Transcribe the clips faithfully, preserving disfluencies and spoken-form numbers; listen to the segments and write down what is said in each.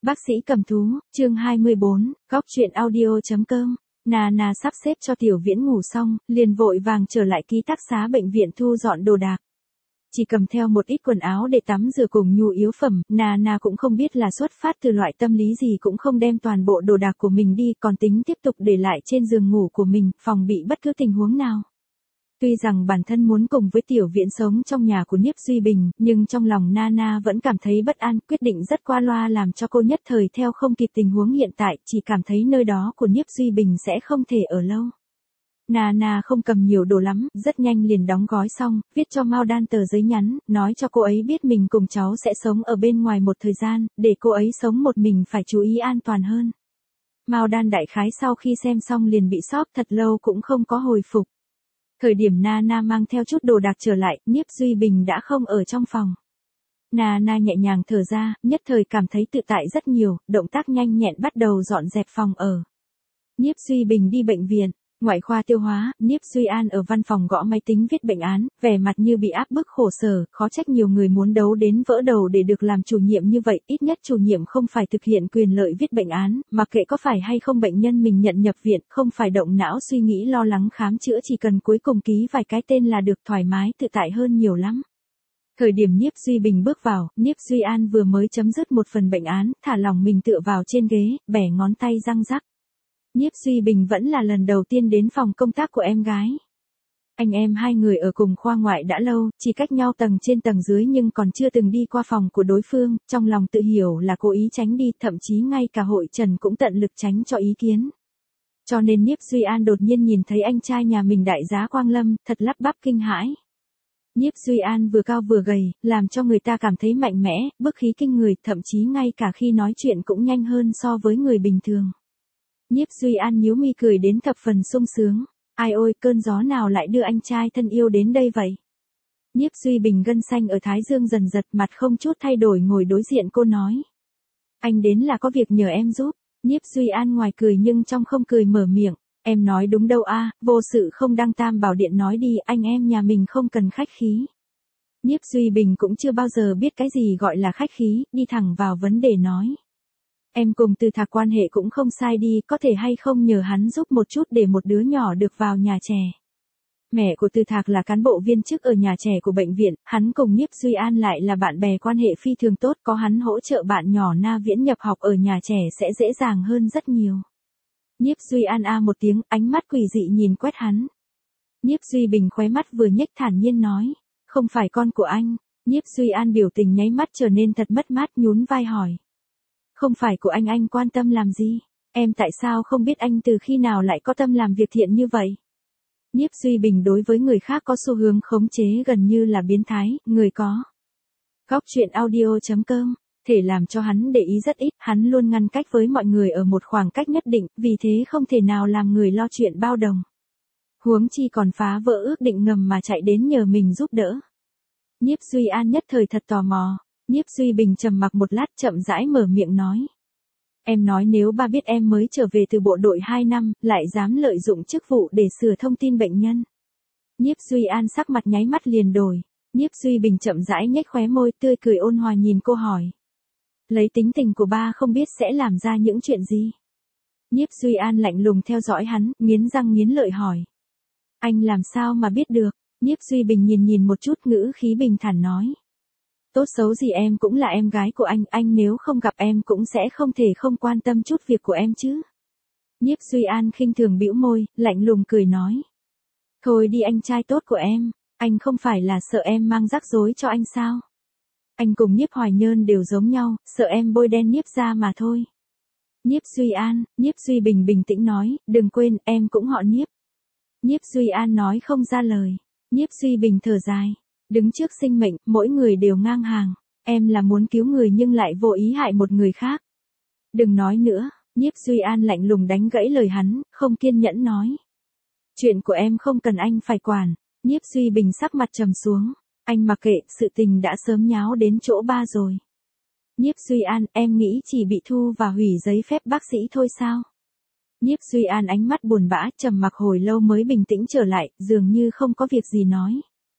Bác sĩ cầm thú, chương hai mươi bốn, góc truyện audio.com. Nana sắp xếp cho Tiểu Viễn ngủ xong, liền vội vàng trở lại ký túc xá bệnh viện thu dọn đồ đạc. Chỉ cầm theo một ít quần áo để tắm rửa cùng nhu yếu phẩm, Nana cũng không biết là xuất phát từ loại tâm lý gì cũng không đem toàn bộ đồ đạc của mình đi, còn tính tiếp tục để lại trên giường ngủ của mình, phòng bị bất cứ tình huống nào. Tuy rằng bản thân muốn cùng với Tiểu Viễn sống trong nhà của Niếp Duy Bình, nhưng trong lòng Nana vẫn cảm thấy bất an, quyết định rất qua loa làm cho cô nhất thời theo không kịp tình huống hiện tại, chỉ cảm thấy nơi đó của Niếp Duy Bình sẽ không thể ở lâu. Nana không cầm nhiều đồ lắm, rất nhanh liền đóng gói xong, viết cho Mao Đan tờ giấy nhắn, nói cho cô ấy biết mình cùng cháu sẽ sống ở bên ngoài một thời gian, để cô ấy sống một mình phải chú ý an toàn hơn. Mao Đan đại khái sau khi xem xong liền bị sốc, thật lâu cũng không có hồi phục. Thời điểm Nana mang theo chút đồ đạc trở lại, Niếp Duy Bình đã không ở trong phòng. Nana nhẹ nhàng thở ra, nhất thời cảm thấy tự tại rất nhiều, động tác nhanh nhẹn bắt đầu dọn dẹp phòng ở. Niếp Duy Bình đi bệnh viện, ngoại khoa tiêu hóa, Niếp Duy An ở văn phòng gõ máy tính viết bệnh án, vẻ mặt như bị áp bức khổ sở, khó trách nhiều người muốn đấu đến vỡ đầu để được làm chủ nhiệm như vậy, ít nhất chủ nhiệm không phải thực hiện quyền lợi viết bệnh án, mặc kệ có phải hay không bệnh nhân mình nhận nhập viện, không phải động não suy nghĩ lo lắng khám chữa, chỉ cần cuối cùng ký vài cái tên là được, thoải mái tự tại hơn nhiều lắm. Thời điểm Niếp Duy Bình bước vào, Niếp Duy An vừa mới chấm dứt một phần bệnh án, thả lòng mình tựa vào trên ghế, bẻ ngón tay răng rắc. Niếp Duy Bình vẫn là lần đầu tiên đến phòng công tác của em gái. Anh em hai người ở cùng khoa ngoại đã lâu, chỉ cách nhau tầng trên tầng dưới nhưng còn chưa từng đi qua phòng của đối phương, trong lòng tự hiểu là cố ý tránh đi, thậm chí ngay cả hội trần cũng tận lực tránh cho ý kiến. Cho nên Niếp Duy An đột nhiên nhìn thấy anh trai nhà mình đại giá Quang Lâm, thật lắp bắp kinh hãi. Niếp Duy An vừa cao vừa gầy, làm cho người ta cảm thấy mạnh mẽ, bức khí kinh người, thậm chí ngay cả khi nói chuyện cũng nhanh hơn so với người bình thường. Niếp Duy An nhíu mi cười đến thập phần sung sướng. Ai ôi, cơn gió nào lại đưa anh trai thân yêu đến đây vậy? Niếp Duy Bình gân xanh ở thái dương dần giật, mặt không chút thay đổi ngồi đối diện cô nói. Anh đến là có việc nhờ em giúp. Niếp Duy An ngoài cười nhưng trong không cười mở miệng. Em nói đúng đâu a, vô sự không đăng tam bảo điện, nói đi, anh em nhà mình không cần khách khí. Niếp Duy Bình cũng chưa bao giờ biết cái gì gọi là khách khí, đi thẳng vào vấn đề nói. Em cùng Từ Thạc quan hệ cũng không sai đi, có thể hay không nhờ hắn giúp một chút để một đứa nhỏ được vào nhà trẻ. Mẹ của Từ Thạc là cán bộ viên chức ở nhà trẻ của bệnh viện, hắn cùng Niếp Duy An lại là bạn bè quan hệ phi thường tốt, có hắn hỗ trợ bạn nhỏ Na Viễn nhập học ở nhà trẻ sẽ dễ dàng hơn rất nhiều. Niếp Duy An a một tiếng, ánh mắt quỷ dị nhìn quét hắn. Niếp Duy Bình khóe mắt vừa nhếch thản nhiên nói, không phải con của anh. Niếp Duy An biểu tình nháy mắt trở nên thật mất mát, nhún vai hỏi. Không phải của anh, anh quan tâm làm gì? Em tại sao không biết anh từ khi nào lại có tâm làm việc thiện như vậy? Niếp Duy Bình đối với người khác có xu hướng khống chế gần như là biến thái, người có. Góc truyện audio.com, thể làm cho hắn để ý rất ít, hắn luôn ngăn cách với mọi người ở một khoảng cách nhất định, vì thế không thể nào làm người lo chuyện bao đồng. Huống chi còn phá vỡ ước định ngầm mà chạy đến nhờ mình giúp đỡ. Niếp Duy An nhất thời thật tò mò. Niếp Duy Bình trầm mặc một lát, chậm rãi mở miệng nói. Em nói nếu ba biết em mới trở về từ bộ đội hai năm, lại dám lợi dụng chức vụ để sửa thông tin bệnh nhân. Niếp Duy An sắc mặt nháy mắt liền đổi. Niếp Duy Bình chậm rãi nhếch khóe môi, tươi cười ôn hòa nhìn cô hỏi. Lấy tính tình của ba không biết sẽ làm ra những chuyện gì? Niếp Duy An lạnh lùng theo dõi hắn, nghiến răng nghiến lợi hỏi. Anh làm sao mà biết được? Niếp Duy Bình nhìn nhìn một chút, ngữ khí bình thản nói. Tốt xấu gì em cũng là em gái của anh, anh nếu không gặp em cũng sẽ không thể không quan tâm chút việc của em chứ. Niếp Duy An khinh thường bĩu môi, lạnh lùng cười nói. Thôi đi anh trai tốt của em, anh không phải là sợ em mang rắc rối cho anh sao? Anh cùng Niếp Hoài Nhơn đều giống nhau, sợ em bôi đen Niếp ra mà thôi. Niếp Duy An, Niếp Duy Bình bình tĩnh nói, đừng quên, em cũng họ Niếp. Niếp Duy An nói không ra lời. Niếp Duy Bình thở dài. Đứng trước sinh mệnh, mỗi người đều ngang hàng. Em là muốn cứu người nhưng lại vô ý hại một người khác. Đừng nói nữa, Niếp Duy An lạnh lùng đánh gãy lời hắn, không kiên nhẫn nói. Chuyện của em không cần anh phải quản. Niếp Duy Bình sắc mặt trầm xuống. Anh mặc kệ, sự tình đã sớm nháo đến chỗ ba rồi. Niếp Duy An, em nghĩ chỉ bị thu và hủy giấy phép bác sĩ thôi sao? Niếp Duy An ánh mắt buồn bã, trầm mặc hồi lâu mới bình tĩnh trở lại, dường như không có việc gì nói.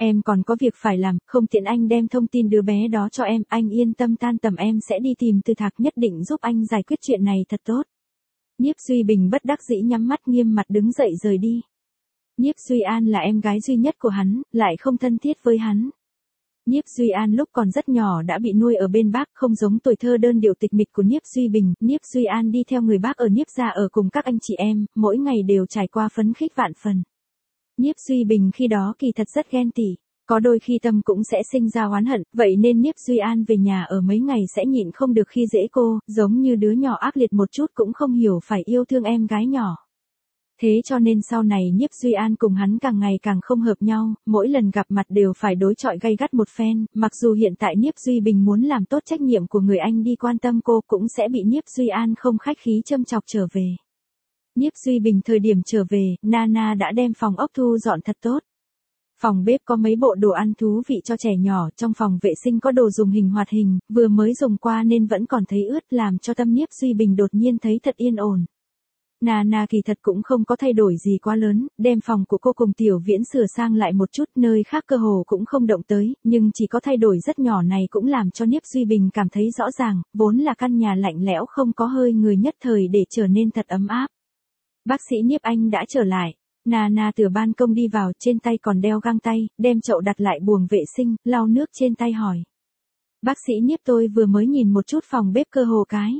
Em còn có việc phải làm, không tiện anh đem thông tin đứa bé đó cho em, anh yên tâm tan tầm em sẽ đi tìm Từ Thạc nhất định giúp anh giải quyết chuyện này thật tốt. Nhiếp Duy Bình bất đắc dĩ nhắm mắt nghiêm mặt đứng dậy rời đi. Nhiếp Duy An là em gái duy nhất của hắn, lại không thân thiết với hắn. Nhiếp Duy An lúc còn rất nhỏ đã bị nuôi ở bên bác, không giống tuổi thơ đơn điệu tịch mịch của Nhiếp Duy Bình. Nhiếp Duy An đi theo người bác ở Nhiếp gia ở cùng các anh chị em, mỗi ngày đều trải qua phấn khích vạn phần. Nhiếp Duy Bình khi đó kỳ thật rất ghen tị, có đôi khi tâm cũng sẽ sinh ra oán hận, vậy nên Nhiếp Duy An về nhà ở mấy ngày sẽ nhịn không được khi dễ cô, giống như đứa nhỏ ác liệt một chút cũng không hiểu phải yêu thương em gái nhỏ. Thế cho nên sau này Nhiếp Duy An cùng hắn càng ngày càng không hợp nhau, mỗi lần gặp mặt đều phải đối chọi gay gắt một phen, mặc dù hiện tại Nhiếp Duy Bình muốn làm tốt trách nhiệm của người anh đi quan tâm cô cũng sẽ bị Nhiếp Duy An không khách khí châm chọc trở về. Nhiếp Duy Bình thời điểm trở về, Nana đã đem phòng ốc thu dọn thật tốt. Phòng bếp có mấy bộ đồ ăn thú vị cho trẻ nhỏ, trong phòng vệ sinh có đồ dùng hình hoạt hình, vừa mới dùng qua nên vẫn còn thấy ướt làm cho tâm Nhiếp Duy Bình đột nhiên thấy thật yên ổn. Nana kỳ thật cũng không có thay đổi gì quá lớn, đem phòng của cô cùng Tiểu Viễn sửa sang lại một chút, nơi khác cơ hồ cũng không động tới, nhưng chỉ có thay đổi rất nhỏ này cũng làm cho Nhiếp Duy Bình cảm thấy rõ ràng, vốn là căn nhà lạnh lẽo không có hơi người nhất thời để trở nên thật ấm áp. Bác sĩ Nhiếp Anh đã trở lại. Nana từ ban công đi vào, trên tay còn đeo găng tay, đem chậu đặt lại buồng vệ sinh, lau nước trên tay hỏi. Bác sĩ Nhiếp, tôi vừa mới nhìn một chút phòng bếp cơ hồ cái.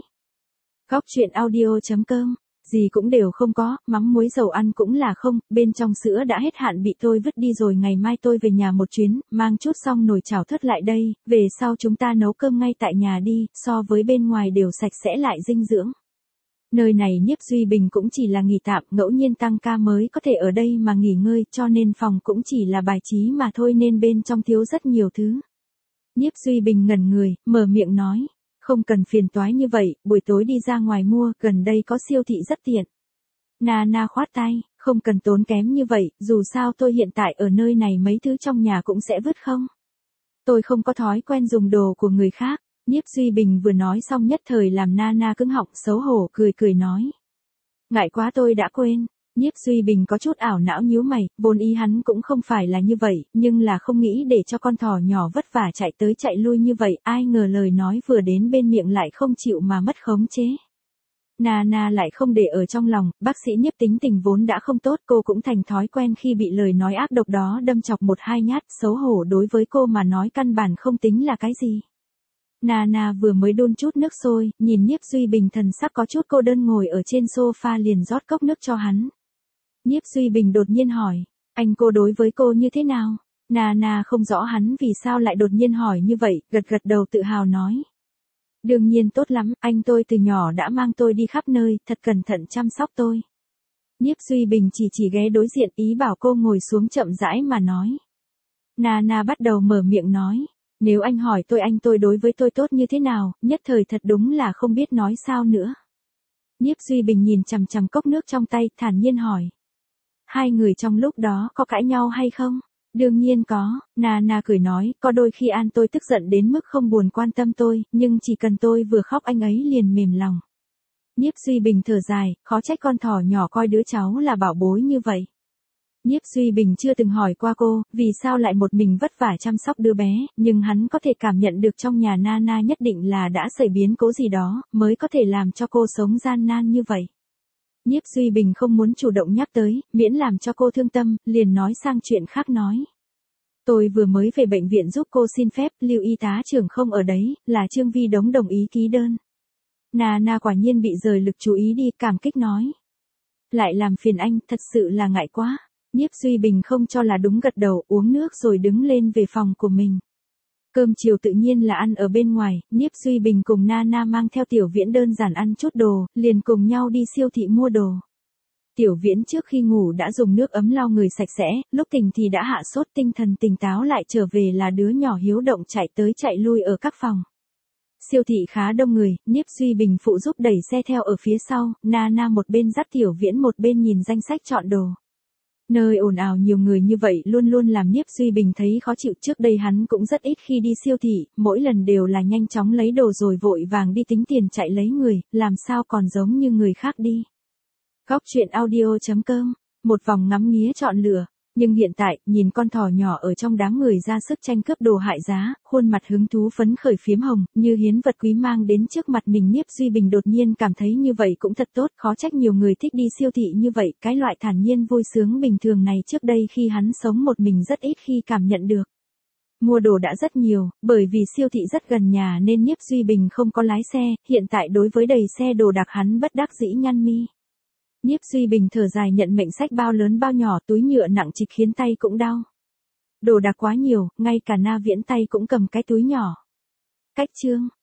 Góc truyện audio chấm com, gì cũng đều không có, mắm muối dầu ăn cũng là không, bên trong sữa đã hết hạn bị tôi vứt đi rồi, ngày mai tôi về nhà một chuyến, mang chút xong nồi chảo thớt lại đây, về sau chúng ta nấu cơm ngay tại nhà đi, so với bên ngoài đều sạch sẽ lại dinh dưỡng. Nơi này Nhiếp Duy Bình cũng chỉ là nghỉ tạm, ngẫu nhiên tăng ca mới có thể ở đây mà nghỉ ngơi, cho nên phòng cũng chỉ là bài trí mà thôi nên bên trong thiếu rất nhiều thứ. Nhiếp Duy Bình ngẩn người, mở miệng nói, không cần phiền toái như vậy, buổi tối đi ra ngoài mua, gần đây có siêu thị rất tiện. Nana khoát tay, không cần tốn kém như vậy, dù sao tôi hiện tại ở nơi này mấy thứ trong nhà cũng sẽ vứt không. Tôi không có thói quen dùng đồ của người khác. Nhiếp Duy Bình vừa nói xong nhất thời làm Nana cứng họng, xấu hổ cười cười nói. Ngại quá tôi đã quên. Nhiếp Duy Bình có chút ảo não nhíu mày, vốn ý hắn cũng không phải là như vậy, nhưng là không nghĩ để cho con thỏ nhỏ vất vả chạy tới chạy lui như vậy, ai ngờ lời nói vừa đến bên miệng lại không chịu mà mất khống chế. Nana lại không để ở trong lòng, bác sĩ Nhiếp tính tình vốn đã không tốt, cô cũng thành thói quen khi bị lời nói ác độc đó đâm chọc một hai nhát, xấu hổ đối với cô mà nói căn bản không tính là cái gì. Nana vừa mới đun chút nước sôi, nhìn Nhiếp Duy Bình thần sắc có chút cô đơn ngồi ở trên sofa liền rót cốc nước cho hắn. Nhiếp Duy Bình đột nhiên hỏi, anh cô đối với cô như thế nào? Nana không rõ hắn vì sao lại đột nhiên hỏi như vậy, gật gật đầu tự hào nói. Đương nhiên tốt lắm, anh tôi từ nhỏ đã mang tôi đi khắp nơi, thật cẩn thận chăm sóc tôi. Nhiếp Duy Bình chỉ chỉ ghé đối diện, ý bảo cô ngồi xuống chậm rãi mà nói. Nana bắt đầu mở miệng nói. Nếu anh hỏi tôi anh tôi đối với tôi tốt như thế nào, nhất thời thật đúng là không biết nói sao nữa. Nhiếp Duy Bình nhìn chằm chằm cốc nước trong tay, thản nhiên hỏi. Hai người trong lúc đó có cãi nhau hay không? Đương nhiên có, Nana cười nói, có đôi khi An tôi tức giận đến mức không buồn quan tâm tôi, nhưng chỉ cần tôi vừa khóc anh ấy liền mềm lòng. Nhiếp Duy Bình thở dài, khó trách con thỏ nhỏ coi đứa cháu là bảo bối như vậy. Nhiếp Duy Bình chưa từng hỏi qua cô, vì sao lại một mình vất vả chăm sóc đứa bé, nhưng hắn có thể cảm nhận được trong nhà Nana nhất định là đã xảy biến cố gì đó, mới có thể làm cho cô sống gian nan như vậy. Nhiếp Duy Bình không muốn chủ động nhắc tới, miễn làm cho cô thương tâm, liền nói sang chuyện khác nói. Tôi vừa mới về bệnh viện giúp cô xin phép, Lưu y tá trưởng không ở đấy, là Trương Vi Đống đồng ý ký đơn. Nana quả nhiên bị rời lực chú ý đi, cảm kích nói. Lại làm phiền anh, thật sự là ngại quá. Nhiếp Duy Bình không cho là đúng gật đầu, uống nước rồi đứng lên về phòng của mình. Cơm chiều tự nhiên là ăn ở bên ngoài, Nhiếp Duy Bình cùng Nana mang theo Tiểu Viễn đơn giản ăn chút đồ, liền cùng nhau đi siêu thị mua đồ. Tiểu Viễn trước khi ngủ đã dùng nước ấm lau người sạch sẽ, lúc tỉnh thì đã hạ sốt, tinh thần tỉnh táo lại trở về là đứa nhỏ hiếu động chạy tới chạy lui ở các phòng. Siêu thị khá đông người, Nhiếp Duy Bình phụ giúp đẩy xe theo ở phía sau, Nana một bên dắt Tiểu Viễn một bên nhìn danh sách chọn đồ. Nơi ồn ào nhiều người như vậy luôn luôn làm Nhiếp Duy Bình thấy khó chịu, trước đây hắn cũng rất ít khi đi siêu thị, mỗi lần đều là nhanh chóng lấy đồ rồi vội vàng đi tính tiền chạy lấy người, làm sao còn giống như người khác đi. Góc truyện audio chấm com, một vòng ngắm nghía chọn lựa. Nhưng hiện tại, nhìn con thỏ nhỏ ở trong đám người ra sức tranh cướp đồ hại giá, khuôn mặt hứng thú phấn khởi phiếm hồng, như hiến vật quý mang đến trước mặt mình, Nhiếp Duy Bình đột nhiên cảm thấy như vậy cũng thật tốt, khó trách nhiều người thích đi siêu thị như vậy, cái loại thản nhiên vui sướng bình thường này trước đây khi hắn sống một mình rất ít khi cảm nhận được. Mua đồ đã rất nhiều, bởi vì siêu thị rất gần nhà nên Nhiếp Duy Bình không có lái xe, hiện tại đối với đầy xe đồ đạc hắn bất đắc dĩ nhăn mi. Nhiếp Duy Bình thở dài nhận mệnh sách bao lớn bao nhỏ, túi nhựa nặng trịch khiến tay cũng đau. Đồ đạc quá nhiều, ngay cả Na Viễn tay cũng cầm cái túi nhỏ. Cách chương